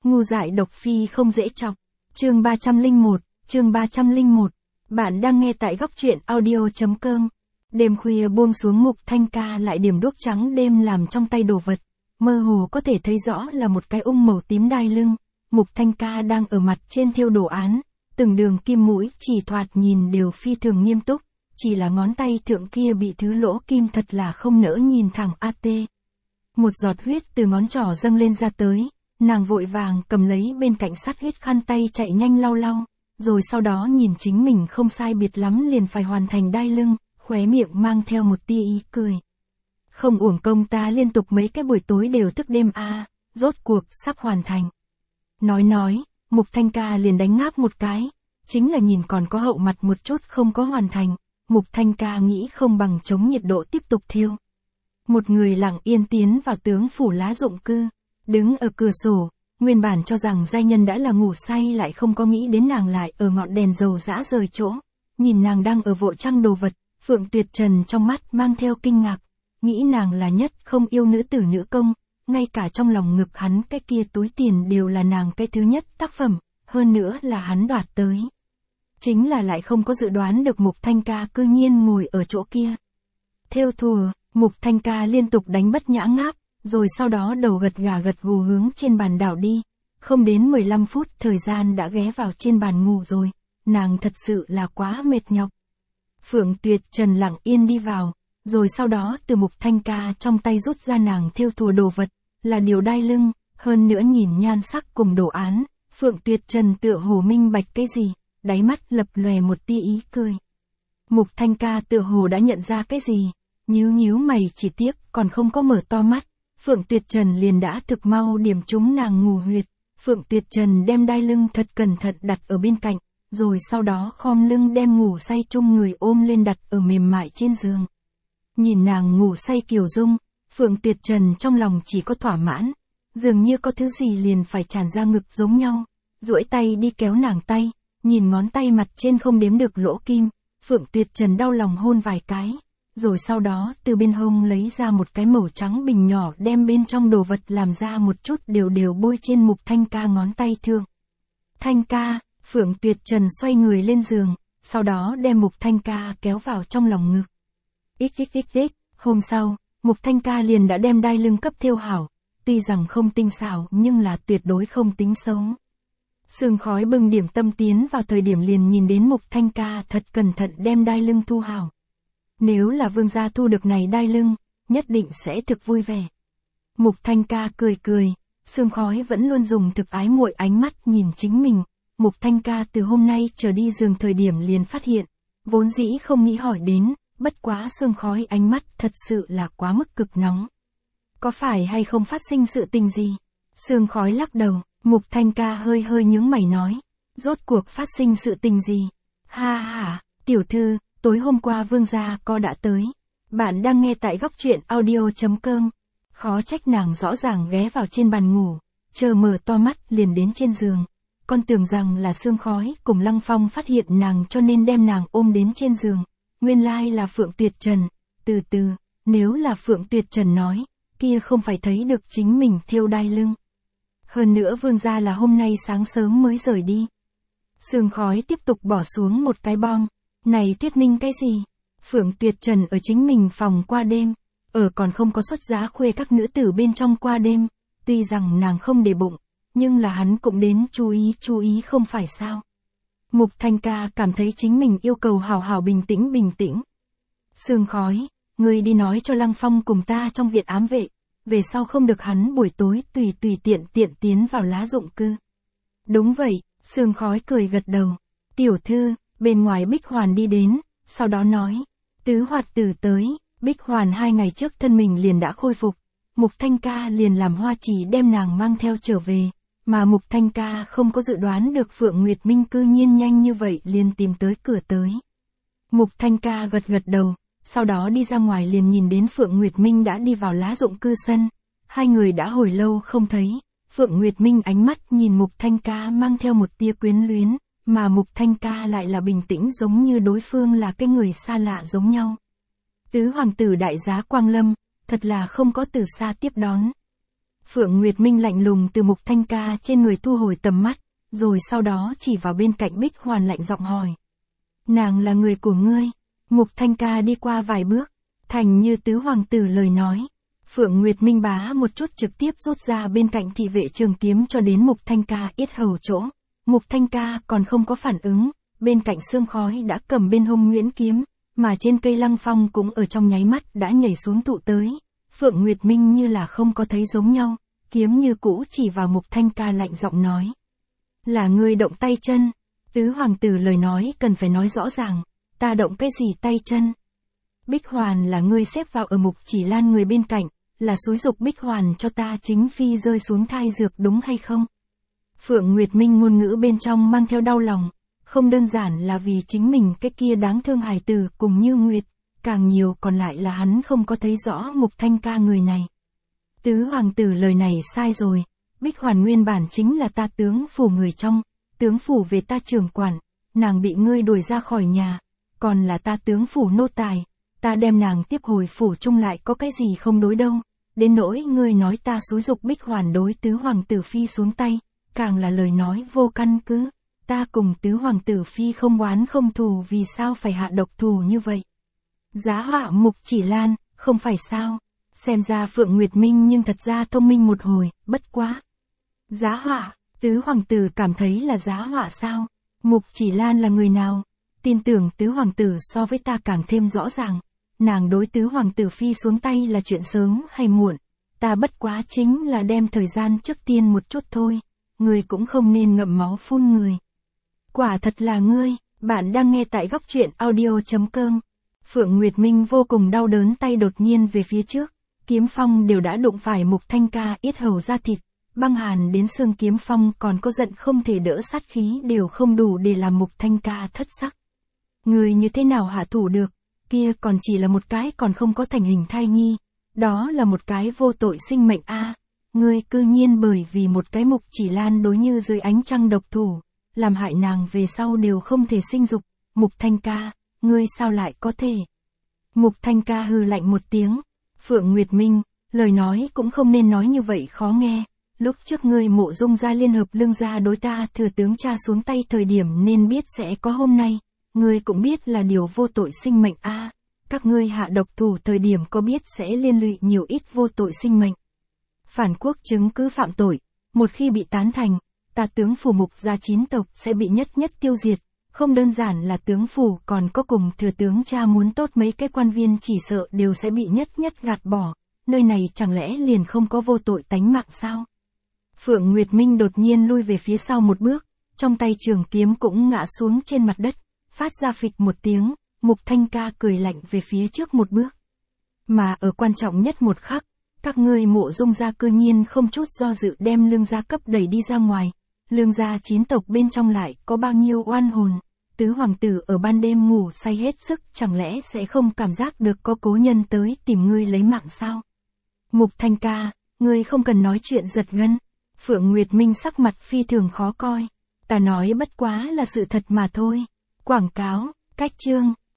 Ngu dại độc phi không dễ chọc. Chương 301. Bạn đang nghe tại góc truyện audio.com. Đêm khuya buông xuống, Mục Thanh Ca lại điểm đuốc trắng đêm làm trong tay đồ vật. Mơ hồ có thể thấy rõ là một cái màu tím đai lưng. Mục Thanh Ca đang ở mặt trên thêu đồ án, từng đường kim mũi chỉ thoạt nhìn đều phi thường nghiêm túc, chỉ là ngón tay thượng kia bị thứ lỗ kim thật là không nỡ nhìn thẳng at. Một giọt huyết từ ngón trỏ dâng lên ra tới, nàng vội vàng cầm lấy bên cạnh sát huyết khăn tay chạy nhanh lau lau, rồi sau đó nhìn chính mình không sai biệt lắm liền phải hoàn thành đai lưng, khóe miệng mang theo một tia ý cười. Không uổng công ta liên tục mấy cái buổi tối đều thức đêm rốt cuộc sắp hoàn thành. Nói, Mục Thanh Ca liền đánh ngáp một cái, chính là nhìn còn có hậu mặt một chút không có hoàn thành, Mục Thanh Ca nghĩ không bằng chống nhiệt độ tiếp tục thiêu. Một người lặng yên tiến vào tướng phủ lá dụng cư, đứng ở cửa sổ, nguyên bản cho rằng giai nhân đã là ngủ say lại không có nghĩ đến nàng lại ở ngọn đèn dầu dã rời chỗ, nhìn nàng đang ở vội trăng đồ vật, Phượng Tuyệt Trần trong mắt mang theo kinh ngạc, nghĩ nàng là nhất không yêu nữ tử nữ công, ngay cả trong lòng ngực hắn cái kia túi tiền đều là nàng cái thứ nhất tác phẩm, hơn nữa là hắn đoạt tới. Chính là lại không có dự đoán được Mục Thanh Ca cư nhiên ngồi ở chỗ kia. Thêu thùa, Mục Thanh Ca liên tục đánh bất nhã ngáp, rồi sau đó đầu gật gà gật gù hướng trên bàn đảo đi, không đến 15 phút thời gian đã ghé vào trên bàn ngủ rồi, nàng thật sự là quá mệt nhọc. Phượng Tuyệt Trần lặng yên đi vào, rồi sau đó từ Mục Thanh Ca trong tay rút ra nàng thêu thùa đồ vật, là điều đai lưng, hơn nữa nhìn nhan sắc cùng đồ án, Phượng Tuyệt Trần tựa hồ minh bạch cái gì, đáy mắt lập lòe một tia ý cười. Mục Thanh Ca tựa hồ đã nhận ra cái gì, nhíu mày, chỉ tiếc còn không có mở to mắt, Phượng Tuyệt Trần liền đã thực mau điểm trúng nàng ngủ huyệt. Phượng Tuyệt Trần đem đai lưng thật cẩn thận đặt ở bên cạnh, rồi sau đó khom lưng đem ngủ say chung người ôm lên đặt ở mềm mại trên giường. Nhìn nàng ngủ say kiều dung, Phượng Tuyệt Trần trong lòng chỉ có thỏa mãn, dường như có thứ gì liền phải tràn ra ngực giống nhau, duỗi tay đi kéo nàng tay, nhìn ngón tay mặt trên không đếm được lỗ kim, Phượng Tuyệt Trần đau lòng hôn vài cái, rồi sau đó từ bên hông lấy ra một cái màu trắng bình nhỏ đem bên trong đồ vật làm ra một chút đều bôi trên Mục Thanh Ca ngón tay thượng. Thanh Ca, Phượng Tuyệt Trần xoay người lên giường, sau đó đem Mục Thanh Ca kéo vào trong lòng ngực. Xxxx, hôm sau, Mục Thanh Ca liền đã đem đai lưng cấp thêu hảo, tuy rằng không tinh xảo nhưng là tuyệt đối không tính xấu. Sương Khói bưng điểm tâm tiến vào thời điểm liền nhìn đến Mục Thanh Ca thật cẩn thận đem đai lưng thu hảo. Nếu là vương gia thu được này đai lưng, nhất định sẽ thực vui vẻ. Mục Thanh Ca cười, Sương Khói vẫn luôn dùng thực ái muội ánh mắt nhìn chính mình. Mục Thanh Ca từ hôm nay trở đi giường thời điểm liền phát hiện, vốn dĩ không nghĩ hỏi đến, bất quá Sương Khói ánh mắt thật sự là quá mức cực nóng. Có phải hay không phát sinh sự tình gì? Sương Khói lắc đầu, Mục Thanh Ca hơi nhướng mày nói, rốt cuộc phát sinh sự tình gì? Ha, tiểu thư, tối hôm qua vương gia có đã tới. Bạn đang nghe tại góc truyện audio.com. Khó trách nàng rõ ràng ghé vào trên bàn ngủ, chờ mở to mắt liền đến trên giường. Con tưởng rằng là Sương Khói cùng Lăng Phong phát hiện nàng cho nên đem nàng ôm đến trên giường. Nguyên lai là Phượng Tuyệt Trần. Từ từ, nếu là Phượng Tuyệt Trần nói, kia không phải thấy được chính mình thêu đai lưng. Hơn nữa vương gia là hôm nay sáng sớm mới rời đi. Sương Khói tiếp tục bỏ xuống một cái bom. Này thuyết minh cái gì? Phượng Tuyệt Trần ở chính mình phòng qua đêm, ở còn không có xuất giá khuê các nữ tử bên trong qua đêm, tuy rằng nàng không để bụng, nhưng là hắn cũng đến chú ý không phải sao. Mục Thanh Ca cảm thấy chính mình yêu cầu hào bình tĩnh. Sương Khói, ngươi đi nói cho Lăng Phong cùng ta trong viện ám vệ, về sau không được hắn buổi tối tùy tiện tiến vào lá dụng cư. Đúng vậy, Sương Khói cười gật đầu. Tiểu thư, bên ngoài Bích Hoàn đi đến, sau đó nói, tứ hoạt tử tới, Bích Hoàn 2 ngày trước thân mình liền đã khôi phục, Mục Thanh Ca liền làm hoa chỉ đem nàng mang theo trở về, mà Mục Thanh Ca không có dự đoán được Phượng Nguyệt Minh cư nhiên nhanh như vậy liền tìm tới cửa tới. Mục Thanh Ca gật đầu, sau đó đi ra ngoài liền nhìn đến Phượng Nguyệt Minh đã đi vào lá dụng cư sân, hai người đã hồi lâu không thấy, Phượng Nguyệt Minh ánh mắt nhìn Mục Thanh Ca mang theo một tia quyến luyến. Mà Mục Thanh Ca lại là bình tĩnh giống như đối phương là cái người xa lạ giống nhau. Tứ hoàng tử đại giá Quang Lâm, thật là không có từ xa tiếp đón. Phượng Nguyệt Minh lạnh lùng từ Mục Thanh Ca trên người thu hồi tầm mắt, rồi sau đó chỉ vào bên cạnh Bích Hoàn lạnh giọng hỏi. Nàng là người của ngươi. Mục Thanh Ca đi qua vài bước, thành như tứ hoàng tử lời nói. Phượng Nguyệt Minh bá một chút trực tiếp rút ra bên cạnh thị vệ trường kiếm cho đến Mục Thanh Ca yết hầu chỗ. Mục Thanh Ca còn không có phản ứng, bên cạnh sương khói đã cầm bên hông Nguyễn kiếm, mà trên cây Lăng Phong cũng ở trong nháy mắt đã nhảy xuống tụ tới. Phượng Nguyệt Minh như là không có thấy giống nhau, kiếm như cũ chỉ vào Mục Thanh Ca lạnh giọng nói. Là ngươi động tay chân. Tứ hoàng tử lời nói cần phải nói rõ ràng, ta động cái gì tay chân. Bích Hoàn là ngươi xếp vào ở Mục Chỉ Lan người bên cạnh, là xúi giục Bích Hoàn cho ta chính phi rơi xuống thai dược đúng hay không? Phượng Nguyệt Minh ngôn ngữ bên trong mang theo đau lòng, không đơn giản là vì chính mình cái kia đáng thương hài tử cùng Như Nguyệt, càng nhiều còn lại là hắn không có thấy rõ Mục Thanh Ca người này. Tứ hoàng tử lời này sai rồi, Bích Hoàn nguyên bản chính là ta tướng phủ người trong, tướng phủ về ta trưởng quản, nàng bị ngươi đuổi ra khỏi nhà, còn là ta tướng phủ nô tài, ta đem nàng tiếp hồi phủ chung lại có cái gì không đối đâu, đến nỗi ngươi nói ta xúi giục Bích Hoàn đối tứ hoàng tử phi xuống tay, càng là lời nói vô căn cứ, ta cùng tứ hoàng tử phi không oán không thù vì sao phải hạ độc thù như vậy. Giá họa Mục Chỉ Lan, không phải sao, xem ra Phượng Nguyệt Minh nhưng thật ra thông minh một hồi, bất quá. Giá họa, tứ hoàng tử cảm thấy là giá họa sao? Mục Chỉ Lan là người nào? Tin tưởng tứ hoàng tử so với ta càng thêm rõ ràng. Nàng đối tứ hoàng tử phi xuống tay là chuyện sớm hay muộn. Ta bất quá chính là đem thời gian trước tiên một chút thôi. Người cũng không nên ngậm máu phun người. Quả thật là ngươi, bạn đang nghe tại góc truyện audio.com. Phượng Nguyệt Minh vô cùng đau đớn tay đột nhiên về phía trước. Kiếm phong đều đã đụng phải Mục Thanh Ca yết hầu ra thịt. Băng hàn đến xương kiếm phong còn có giận không thể đỡ sát khí đều không đủ để làm Mục Thanh Ca thất sắc. Người như thế nào hạ thủ được, kia còn chỉ là một cái còn không có thành hình thai nhi, đó là một cái vô tội sinh mệnh a. Ngươi cư nhiên bởi vì một cái Mục Chỉ Lan đối như dưới ánh trăng độc thủ, làm hại nàng về sau đều không thể sinh dục. Mục Thanh Ca, ngươi sao lại có thể? Mục Thanh Ca hừ lạnh một tiếng. Phượng Nguyệt Minh, lời nói cũng không nên nói như vậy khó nghe. Lúc trước ngươi Mộ Dung gia liên hợp Lương gia đối ta thừa tướng cha xuống tay thời điểm nên biết sẽ có hôm nay. Ngươi cũng biết là điều vô tội sinh mệnh a. Các ngươi hạ độc thủ thời điểm có biết sẽ liên lụy nhiều ít vô tội sinh mệnh. Phản quốc chứng cứ phạm tội, một khi bị tán thành, ta tướng phủ Mục gia 9 tộc sẽ bị nhất nhất tiêu diệt. Không đơn giản là tướng phủ còn có cùng thừa tướng cha muốn tốt mấy cái quan viên chỉ sợ đều sẽ bị nhất nhất gạt bỏ. Nơi này chẳng lẽ liền không có vô tội tánh mạng sao? Phượng Nguyệt Minh đột nhiên lui về phía sau một bước, trong tay trường kiếm cũng ngã xuống trên mặt đất, phát ra phịch một tiếng, Mục Thanh Ca cười lạnh về phía trước một bước. Mà ở quan trọng nhất một khắc, các ngươi Mộ Dung gia cư nhiên không chút do dự đem Lương gia cấp đẩy đi ra ngoài. Lương gia 9 tộc bên trong lại có bao nhiêu oan hồn, tứ hoàng tử ở ban đêm ngủ say hết sức chẳng lẽ sẽ không cảm giác được có cố nhân tới tìm ngươi lấy mạng sao? Mục Thanh Ca, ngươi không cần nói chuyện giật gân. Phượng Nguyệt Minh sắc mặt phi thường khó coi. Ta nói bất quá là sự thật mà thôi. Quảng cáo, cách chương.